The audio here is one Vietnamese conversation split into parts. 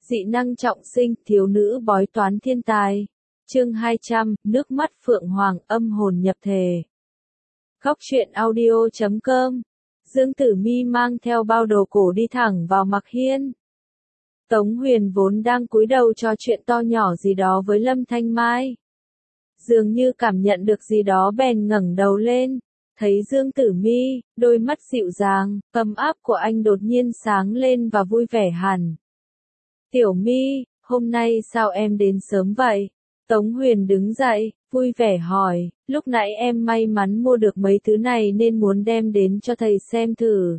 Dị năng trọng sinh, thiếu nữ bói toán thiên tài. Chương 200, nước mắt phượng hoàng, âm hồn nhập thể. Góc truyện audio.com. Dương Tử Mi mang theo bao đồ cổ đi thẳng vào Mặc Hiên. Tống Huyền vốn đang cúi đầu trò chuyện to nhỏ gì đó với Lâm Thanh Mai. Dường như cảm nhận được gì đó bèn ngẩng đầu lên, thấy Dương Tử Mi, đôi mắt dịu dàng, ấm áp của anh đột nhiên sáng lên và vui vẻ hẳn. Tiểu Mi, hôm nay sao em đến sớm vậy? Tống Huyền đứng dậy, vui vẻ hỏi, lúc nãy em may mắn mua được mấy thứ này nên muốn đem đến cho thầy xem thử.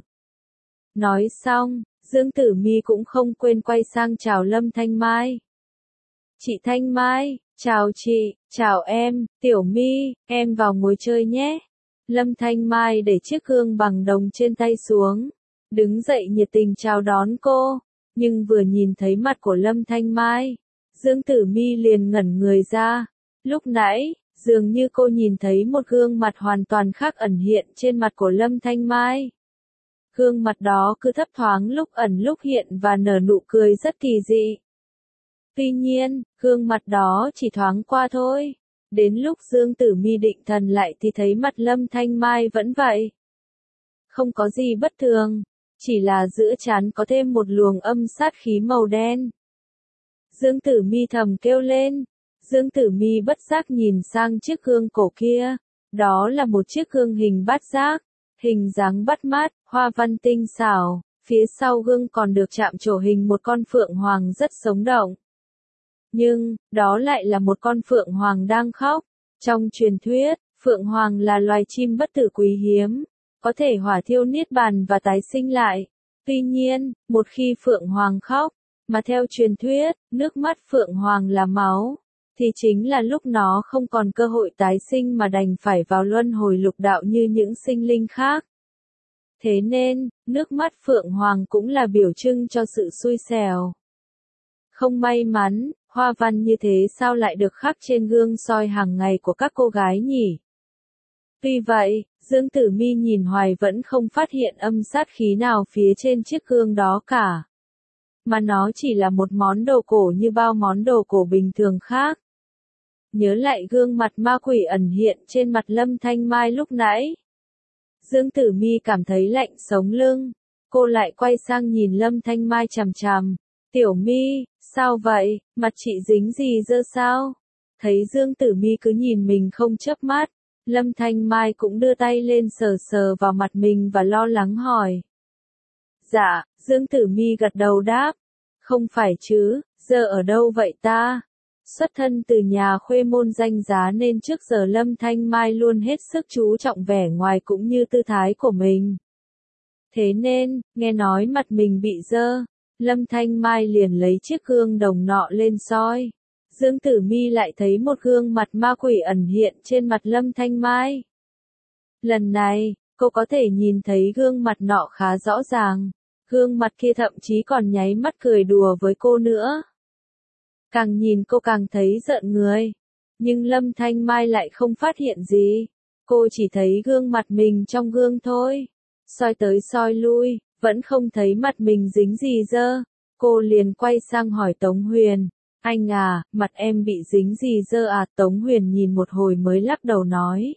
Nói xong, Dương Tử Mi cũng không quên quay sang chào Lâm Thanh Mai. Chị Thanh Mai, chào chị, chào em, Tiểu Mi, em vào ngồi chơi nhé. Lâm Thanh Mai để chiếc gương bằng đồng trên tay xuống, đứng dậy nhiệt tình chào đón cô, nhưng vừa nhìn thấy mặt của Lâm Thanh Mai, Dương Tử Mi liền ngẩn người ra. Lúc nãy, dường như cô nhìn thấy một gương mặt hoàn toàn khác ẩn hiện trên mặt của Lâm Thanh Mai. Gương mặt đó cứ thấp thoáng lúc ẩn lúc hiện và nở nụ cười rất kỳ dị. Tuy nhiên, gương mặt đó chỉ thoáng qua thôi. Đến lúc Dương Tử Mi định thần lại thì thấy mặt Lâm Thanh Mai vẫn vậy. Không có gì bất thường, chỉ là giữa trán có thêm một luồng âm sát khí màu đen. Dương Tử Mi thầm kêu lên. Dương Tử Mi bất giác nhìn sang chiếc gương cổ kia. Đó là một chiếc gương hình bát giác, hình dáng bắt mắt, hoa văn tinh xảo. Phía sau gương còn được chạm trổ hình một con phượng hoàng rất sống động. Nhưng, đó lại là một con phượng hoàng đang khóc. Trong truyền thuyết, phượng hoàng là loài chim bất tử quý hiếm, có thể hỏa thiêu niết bàn và tái sinh lại. Tuy nhiên, một khi phượng hoàng khóc, mà theo truyền thuyết, nước mắt phượng hoàng là máu, thì chính là lúc nó không còn cơ hội tái sinh mà đành phải vào luân hồi lục đạo như những sinh linh khác. Thế nên, nước mắt phượng hoàng cũng là biểu trưng cho sự xui xẻo. Không may mắn, hoa văn như thế sao lại được khắc trên gương soi hàng ngày của các cô gái nhỉ? Tuy vậy, Dương Tử Mi nhìn hoài vẫn không phát hiện âm sát khí nào phía trên chiếc gương đó cả. Mà nó chỉ là một món đồ cổ như bao món đồ cổ bình thường khác. Nhớ lại gương mặt ma quỷ ẩn hiện trên mặt Lâm Thanh Mai lúc nãy. Dương Tử Mi cảm thấy lạnh sống lưng. Cô lại quay sang nhìn Lâm Thanh Mai chằm chằm. Tiểu Mi, sao vậy, mặt chị dính gì dơ sao? Thấy Dương Tử Mi cứ nhìn mình không chớp mắt, Lâm Thanh Mai cũng đưa tay lên sờ sờ vào mặt mình và lo lắng hỏi. Dạ, Dương Tử Mi gật đầu đáp. Không phải chứ, giờ ở đâu vậy ta? Xuất thân từ nhà khuê môn danh giá nên trước giờ Lâm Thanh Mai luôn hết sức chú trọng vẻ ngoài cũng như tư thái của mình. Thế nên, nghe nói mặt mình bị dơ, Lâm Thanh Mai liền lấy chiếc gương đồng nọ lên soi. Dương Tử Mi lại thấy một gương mặt ma quỷ ẩn hiện trên mặt Lâm Thanh Mai. Lần này, cô có thể nhìn thấy gương mặt nọ khá rõ ràng. Gương mặt kia thậm chí còn nháy mắt cười đùa với cô nữa. Càng nhìn cô càng thấy giận người. Nhưng Lâm Thanh Mai lại không phát hiện gì. Cô chỉ thấy gương mặt mình trong gương thôi. Soi tới soi lui, vẫn không thấy mặt mình dính gì dơ. Cô liền quay sang hỏi Tống Huyền. Anh à, mặt em bị dính gì dơ à? Tống Huyền nhìn một hồi mới lắc đầu nói.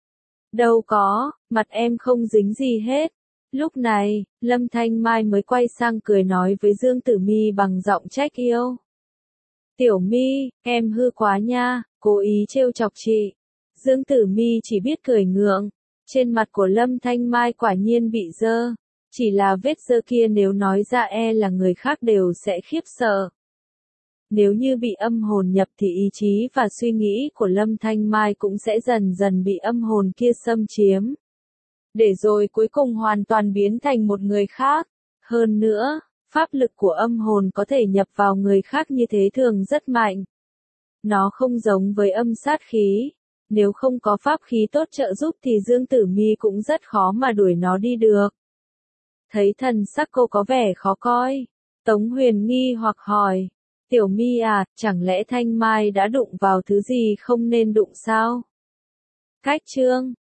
Đâu có, mặt em không dính gì hết. Lúc này, Lâm Thanh Mai mới quay sang cười nói với Dương Tử Mi bằng giọng trách yêu. Tiểu Mi, em hư quá nha, cố ý trêu chọc chị. Dương Tử Mi chỉ biết cười ngượng. Trên mặt của Lâm Thanh Mai quả nhiên bị dơ. Chỉ là vết dơ kia nếu nói ra e là người khác đều sẽ khiếp sợ. Nếu như bị âm hồn nhập thì ý chí và suy nghĩ của Lâm Thanh Mai cũng sẽ dần dần bị âm hồn kia xâm chiếm. Để rồi cuối cùng hoàn toàn biến thành một người khác. Hơn nữa, pháp lực của âm hồn có thể nhập vào người khác như thế thường rất mạnh. Nó không giống với âm sát khí. Nếu không có pháp khí tốt trợ giúp thì Dương Tử Mi cũng rất khó mà đuổi nó đi được. Thấy thần sắc cô có vẻ khó coi, Tống Huyền nghi hoặc hỏi. Tiểu Mi à, chẳng lẽ Thanh Mai đã đụng vào thứ gì không nên đụng sao? Cách chương